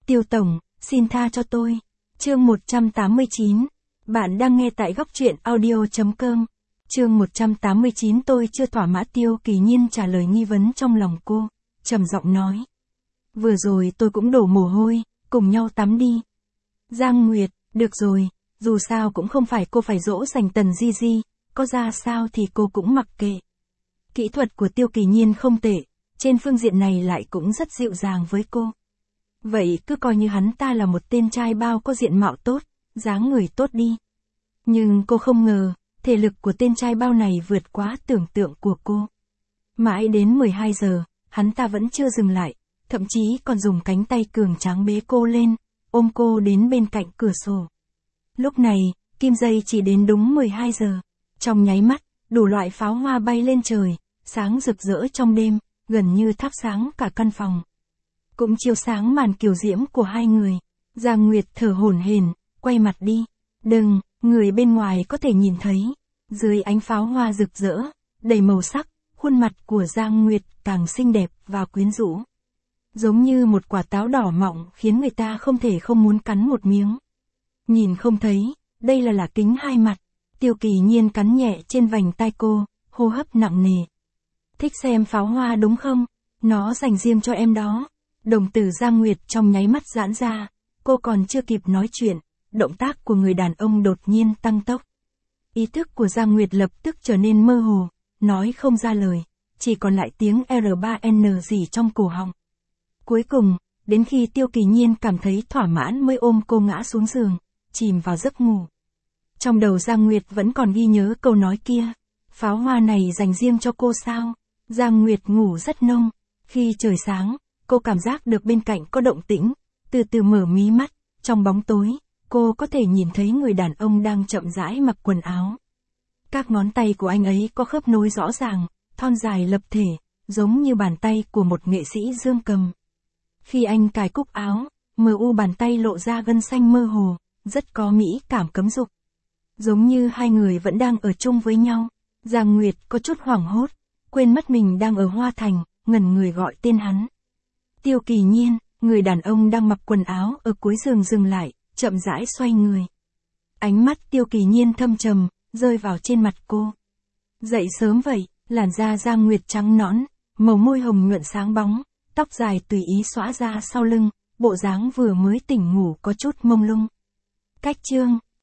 Tiêu tổng, xin tha cho tôi. Chương 189. Bạn đang nghe tại góc truyện audio.com. Chương 189. Tôi chưa thỏa mãn. Tiêu Kỳ Nhiên trả lời nghi vấn trong lòng cô, trầm giọng nói. Vừa rồi tôi cũng đổ mồ hôi, cùng nhau tắm đi. Giang Nguyệt, được rồi, dù sao cũng không phải cô phải dỗ dành Tần Di Di, có ra sao thì cô cũng mặc kệ. Kỹ thuật của Tiêu Kỳ Nhiên không tệ, trên phương diện này lại cũng rất dịu dàng với cô. Vậy cứ coi như hắn ta là một tên trai bao có diện mạo tốt, dáng người tốt đi. Nhưng cô không ngờ, thể lực của tên trai bao này vượt quá tưởng tượng của cô. Mãi đến 12 giờ, hắn ta vẫn chưa dừng lại, thậm chí còn dùng cánh tay cường tráng bế cô lên, ôm cô đến bên cạnh cửa sổ. Lúc này, kim dây chỉ đến đúng 12 giờ. Trong nháy mắt, đủ loại pháo hoa bay lên trời, sáng rực rỡ trong đêm, gần như thắp sáng cả căn phòng. Cũng chiếu sáng màn kiều diễm của hai người. Giang Nguyệt thở hổn hển, quay mặt đi. Đừng, người bên ngoài có thể nhìn thấy. Dưới ánh pháo hoa rực rỡ, đầy màu sắc, khuôn mặt của Giang Nguyệt càng xinh đẹp và quyến rũ. Giống như một quả táo đỏ mọng khiến người ta không thể không muốn cắn một miếng. Nhìn không thấy, đây là kính hai mặt. Tiêu Kỳ Nhiên cắn nhẹ trên vành tai cô, hô hấp nặng nề. Thích xem pháo hoa đúng không? Nó dành riêng cho em đó. Đồng tử Giang Nguyệt trong nháy mắt giãn ra, cô còn chưa kịp nói chuyện, động tác của người đàn ông đột nhiên tăng tốc. Ý thức của Giang Nguyệt lập tức trở nên mơ hồ, nói không ra lời, chỉ còn lại tiếng R3N gì trong cổ họng. Cuối cùng, đến khi Tiêu Kỳ Nhiên cảm thấy thỏa mãn mới ôm cô ngã xuống giường, chìm vào giấc ngủ. Trong đầu Giang Nguyệt vẫn còn ghi nhớ câu nói kia, pháo hoa này dành riêng cho cô sao? Giang Nguyệt ngủ rất nông, khi trời sáng, cô cảm giác được bên cạnh có động tĩnh, từ từ mở mí mắt, trong bóng tối, cô có thể nhìn thấy người đàn ông đang chậm rãi mặc quần áo. Các ngón tay của anh ấy có khớp nối rõ ràng, thon dài lập thể, giống như bàn tay của một nghệ sĩ dương cầm. Khi anh cài cúc áo, bàn tay lộ ra gân xanh mơ hồ, rất có mỹ cảm cấm dục. Giống như hai người vẫn đang ở chung với nhau. Giang Nguyệt có chút hoảng hốt, quên mất mình đang ở Hoa Thành, ngẩn người gọi tên hắn. Tiêu Kỳ Nhiên, người đàn ông đang mặc quần áo ở cuối giường dừng lại, chậm rãi xoay người. Ánh mắt Tiêu Kỳ Nhiên thâm trầm, rơi vào trên mặt cô. Dậy sớm vậy, làn da Giang Nguyệt trắng nõn, màu môi hồng nhuận sáng bóng, tóc dài tùy ý xõa ra sau lưng, bộ dáng vừa mới tỉnh ngủ có chút mông lung. Cách chương